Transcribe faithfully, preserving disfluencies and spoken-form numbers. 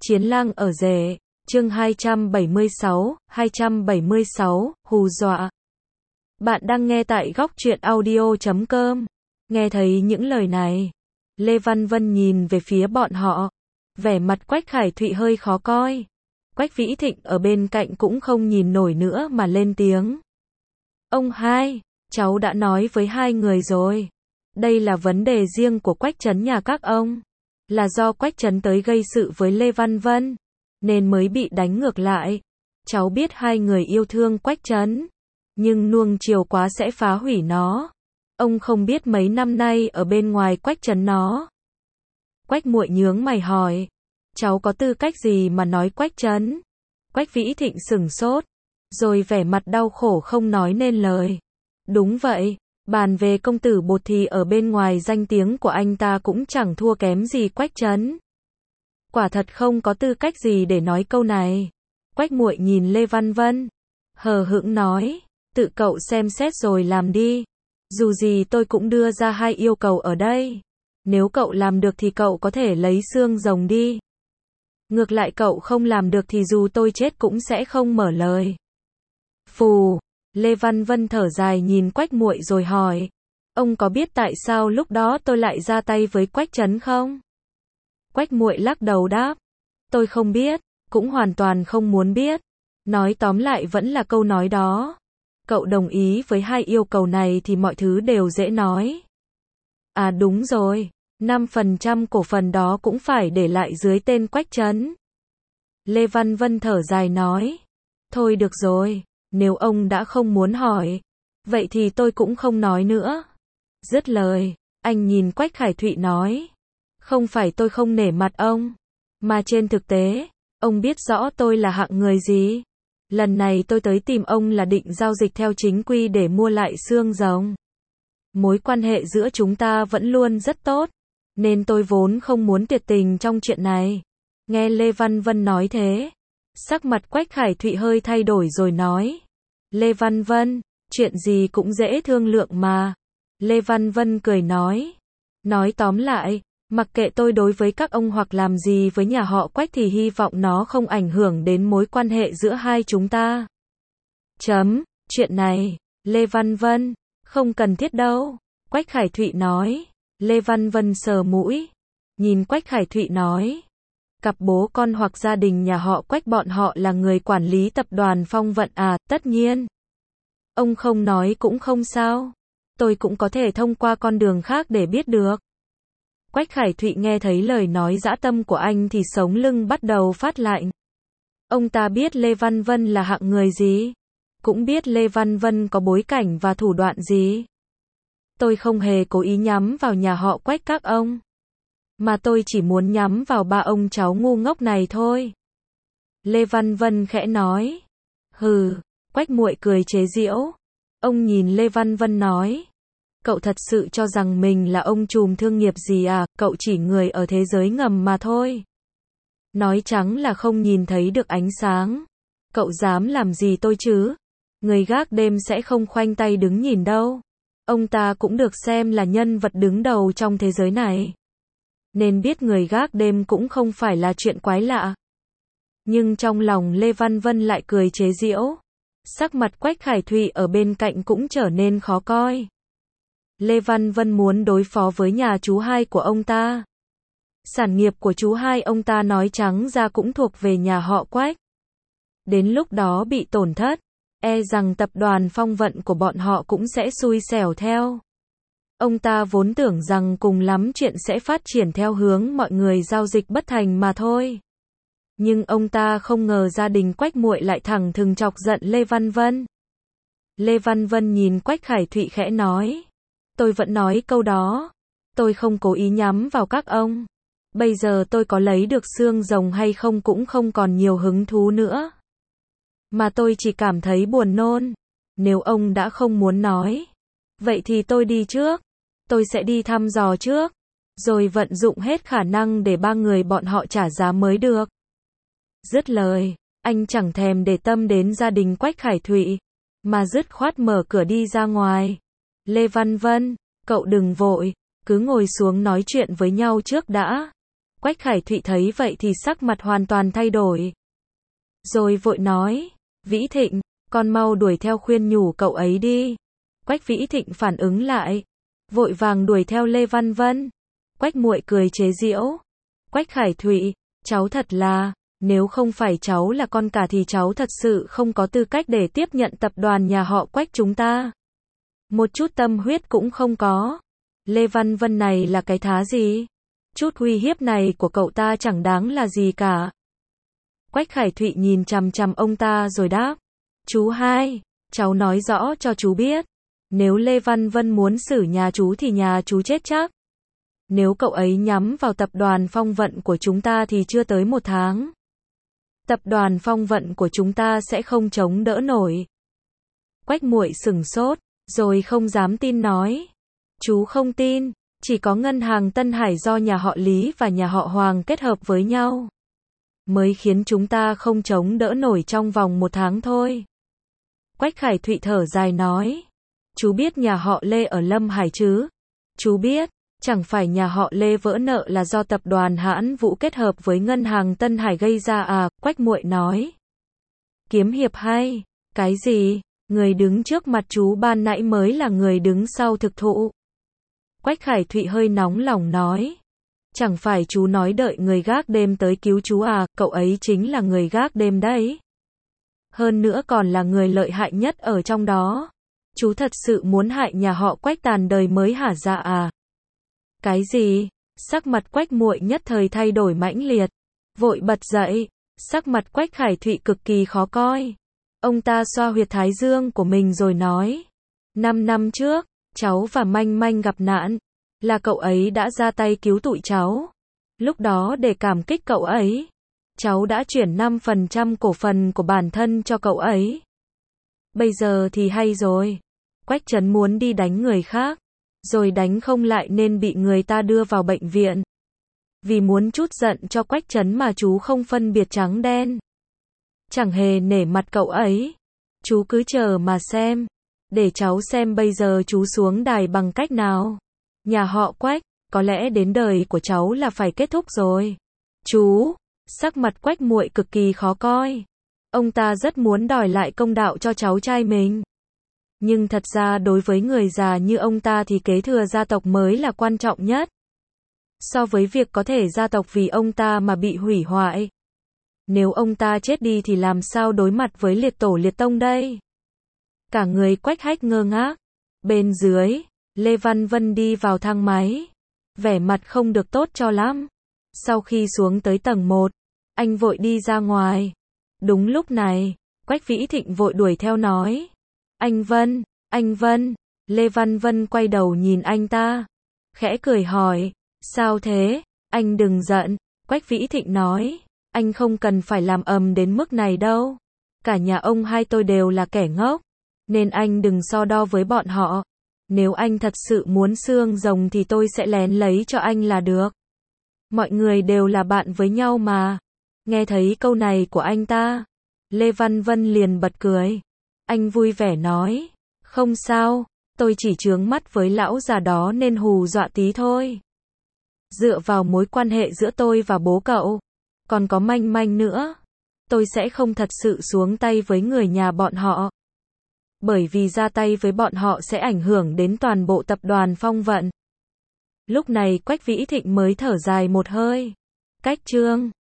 Chiến lang ở rể, chương hai trăm bảy mươi sáu, hai trăm bảy mươi sáu, hù dọa. Bạn đang nghe tại góc truyện audio chấm com. Nghe thấy những lời này, Lê Văn Vân nhìn về phía bọn họ, vẻ mặt Quách Khải Thụy hơi khó coi. Quách Vĩ Thịnh ở bên cạnh cũng không nhìn nổi nữa mà lên tiếng. Ông hai, cháu đã nói với hai người rồi. Đây là vấn đề riêng của Quách Trấn nhà các ông. Là do Quách Trấn tới gây sự với Lê Văn Vân, nên mới bị đánh ngược lại. Cháu biết hai người yêu thương Quách Trấn, nhưng nuông chiều quá sẽ phá hủy nó. Ông không biết mấy năm nay ở bên ngoài Quách Trấn nó. Quách Muội nhướng mày hỏi, cháu có tư cách gì mà nói Quách Trấn? Quách Vĩ Thịnh sửng sốt, rồi vẻ mặt đau khổ không nói nên lời. Đúng vậy, bàn về công tử bột thì ở bên ngoài danh tiếng của anh ta cũng chẳng thua kém gì Quách Trấn. Quả thật không có tư cách gì để nói câu này. Quách Muội nhìn Lê Văn Vân, hờ hững nói, tự cậu xem xét rồi làm đi. Dù gì tôi cũng đưa ra hai yêu cầu ở đây. Nếu cậu làm được thì cậu có thể lấy xương rồng đi. Ngược lại cậu không làm được thì dù tôi chết cũng sẽ không mở lời. Phù, Lê Văn Vân thở dài nhìn Quách Muội rồi hỏi, ông có biết tại sao lúc đó tôi lại ra tay với Quách Trấn không? Quách Muội lắc đầu đáp, tôi không biết, cũng hoàn toàn không muốn biết. Nói tóm lại vẫn là câu nói đó. Cậu đồng ý với hai yêu cầu này thì mọi thứ đều dễ nói. À đúng rồi, năm phần trăm cổ phần đó cũng phải để lại dưới tên Quách Trấn. Lê Văn Vân thở dài nói, thôi được rồi, nếu ông đã không muốn hỏi, vậy thì tôi cũng không nói nữa. Dứt lời, anh nhìn Quách Khải Thụy nói, không phải tôi không nể mặt ông, mà trên thực tế, ông biết rõ tôi là hạng người gì. Lần này tôi tới tìm ông là định giao dịch theo chính quy để mua lại xương rồng. Mối quan hệ giữa chúng ta vẫn luôn rất tốt, nên tôi vốn không muốn tiệt tình trong chuyện này. Nghe Lê Văn Vân nói thế, sắc mặt Quách Khải Thụy hơi thay đổi rồi nói, Lê Văn Vân, chuyện gì cũng dễ thương lượng mà. Lê Văn Vân cười nói, nói tóm lại, mặc kệ tôi đối với các ông hoặc làm gì với nhà họ Quách thì hy vọng nó không ảnh hưởng đến mối quan hệ giữa hai chúng ta. Chấm, chuyện này, Lê Văn Vân, không cần thiết đâu. Quách Khải Thụy nói. Lê Văn Vân sờ mũi, nhìn Quách Khải Thụy nói, cặp bố con hoặc gia đình nhà họ Quách bọn họ là người quản lý tập đoàn Phong Vận à? Tất nhiên. Ông không nói cũng không sao. Tôi cũng có thể thông qua con đường khác để biết được. Quách Khải Thụy nghe thấy lời nói dã tâm của anh thì sống lưng bắt đầu phát lạnh. Ông ta biết Lê Văn Vân là hạng người gì, cũng biết Lê Văn Vân có bối cảnh và thủ đoạn gì. Tôi không hề cố ý nhắm vào nhà họ Quách các ông, mà tôi chỉ muốn nhắm vào ba ông cháu ngu ngốc này thôi. Lê Văn Vân khẽ nói. Hừ, Quách Muội cười chế giễu. Ông nhìn Lê Văn Vân nói, cậu thật sự cho rằng mình là ông trùm thương nghiệp gì à? Cậu chỉ người ở thế giới ngầm mà thôi. Nói trắng là không nhìn thấy được ánh sáng. Cậu dám làm gì tôi chứ? Người gác đêm sẽ không khoanh tay đứng nhìn đâu. Ông ta cũng được xem là nhân vật đứng đầu trong thế giới này, nên biết người gác đêm cũng không phải là chuyện quái lạ. Nhưng trong lòng Lê Văn Vân lại cười chế giễu. Sắc mặt Quách Khải Thụy ở bên cạnh cũng trở nên khó coi. Lê Văn Vân muốn đối phó với nhà chú hai của ông ta. Sản nghiệp của chú hai ông ta nói trắng ra cũng thuộc về nhà họ Quách. Đến lúc đó bị tổn thất, e rằng tập đoàn Phong Vận của bọn họ cũng sẽ xui xẻo theo. Ông ta vốn tưởng rằng cùng lắm chuyện sẽ phát triển theo hướng mọi người giao dịch bất thành mà thôi. Nhưng ông ta không ngờ gia đình Quách Muội lại thẳng thừng chọc giận Lê Văn Vân. Lê Văn Vân nhìn Quách Khải Thụy khẽ nói, tôi vẫn nói câu đó, tôi không cố ý nhắm vào các ông. Bây giờ tôi có lấy được xương rồng hay không cũng không còn nhiều hứng thú nữa. Mà tôi chỉ cảm thấy buồn nôn. Nếu ông đã không muốn nói, vậy thì tôi đi trước. Tôi sẽ đi thăm dò trước, rồi vận dụng hết khả năng để ba người bọn họ trả giá mới được. Dứt lời, anh chẳng thèm để tâm đến gia đình Quách Khải Thụy, mà dứt khoát mở cửa đi ra ngoài. Lê Văn Vân, cậu đừng vội, cứ ngồi xuống nói chuyện với nhau trước đã. Quách Khải Thụy thấy vậy thì sắc mặt hoàn toàn thay đổi. Rồi vội nói, Vĩ Thịnh, con mau đuổi theo khuyên nhủ cậu ấy đi. Quách Vĩ Thịnh phản ứng lại, vội vàng đuổi theo Lê Văn Vân. Quách muội cười chế giễu. Quách Khải Thụy, cháu thật là, nếu không phải cháu là con cả thì cháu thật sự không có tư cách để tiếp nhận tập đoàn nhà họ Quách chúng ta. Một chút tâm huyết cũng không có. Lê Văn Vân này là cái thá gì? Chút uy hiếp này của cậu ta chẳng đáng là gì cả. Quách Khải Thụy nhìn chằm chằm ông ta rồi đáp. Chú hai, cháu nói rõ cho chú biết. Nếu Lê Văn Vân muốn xử nhà chú thì nhà chú chết chắc. Nếu cậu ấy nhắm vào tập đoàn Phong Vận của chúng ta thì chưa tới một tháng. Tập đoàn Phong Vận của chúng ta sẽ không chống đỡ nổi. Quách muội sửng sốt, rồi không dám tin nói. Chú không tin, chỉ có ngân hàng Tân Hải do nhà họ Lý và nhà họ Hoàng kết hợp với nhau mới khiến chúng ta không chống đỡ nổi trong vòng một tháng thôi. Quách Khải Thụy thở dài nói. Chú biết nhà họ Lê ở Lâm Hải chứ? Chú biết, chẳng phải nhà họ Lê vỡ nợ là do tập đoàn Hãn Vũ kết hợp với ngân hàng Tân Hải gây ra à? Quách muội nói. Kiếm hiệp hay? Cái gì? Người đứng trước mặt chú ban nãy mới là người đứng sau thực thụ. Quách Khải Thụy hơi nóng lòng nói. Chẳng phải chú nói đợi người gác đêm tới cứu chú à, cậu ấy chính là người gác đêm đấy. Hơn nữa còn là người lợi hại nhất ở trong đó. Chú thật sự muốn hại nhà họ Quách tàn đời mới hả dạ à? Cái gì? Sắc mặt Quách muội nhất thời thay đổi mãnh liệt. Vội bật dậy. Sắc mặt Quách Khải Thụy cực kỳ khó coi. Ông ta xoa huyệt thái dương của mình rồi nói. Năm năm trước, cháu và Manh Manh gặp nạn. Là cậu ấy đã ra tay cứu tụi cháu. Lúc đó để cảm kích cậu ấy, cháu đã chuyển năm phần trăm cổ phần của bản thân cho cậu ấy. Bây giờ thì hay rồi. Quách Trấn muốn đi đánh người khác, rồi đánh không lại nên bị người ta đưa vào bệnh viện. Vì muốn trút giận cho Quách Trấn mà chú không phân biệt trắng đen. Chẳng hề nể mặt cậu ấy. Chú cứ chờ mà xem. Để cháu xem bây giờ chú xuống đài bằng cách nào. Nhà họ Quách, có lẽ đến đời của cháu là phải kết thúc rồi. Chú, sắc mặt Quách muội cực kỳ khó coi. Ông ta rất muốn đòi lại công đạo cho cháu trai mình. Nhưng thật ra đối với người già như ông ta thì kế thừa gia tộc mới là quan trọng nhất. So với việc có thể gia tộc vì ông ta mà bị hủy hoại. Nếu ông ta chết đi thì làm sao đối mặt với liệt tổ liệt tông đây? Cả người Quách Hách ngơ ngác. Bên dưới, Lê Văn Vân đi vào thang máy. Vẻ mặt không được tốt cho lắm. Sau khi xuống tới tầng một, anh vội đi ra ngoài. Đúng lúc này, Quách Vĩ Thịnh vội đuổi theo nói. Anh Vân, anh Vân. Lê Văn Vân quay đầu nhìn anh ta. Khẽ cười hỏi, sao thế? Anh đừng giận. Quách Vĩ Thịnh nói, anh không cần phải làm ầm đến mức này đâu. Cả nhà ông hai tôi đều là kẻ ngốc. Nên anh đừng so đo với bọn họ. Nếu anh thật sự muốn xương rồng thì tôi sẽ lén lấy cho anh là được. Mọi người đều là bạn với nhau mà. Nghe thấy câu này của anh ta, Lê Văn Vân liền bật cười. Anh vui vẻ nói, không sao, tôi chỉ chướng mắt với lão già đó nên hù dọa tí thôi. Dựa vào mối quan hệ giữa tôi và bố cậu, còn có Manh Manh nữa, tôi sẽ không thật sự xuống tay với người nhà bọn họ. Bởi vì ra tay với bọn họ sẽ ảnh hưởng đến toàn bộ tập đoàn Phong Vận. Lúc này Quách Vĩ Thịnh mới thở dài một hơi. Cách chương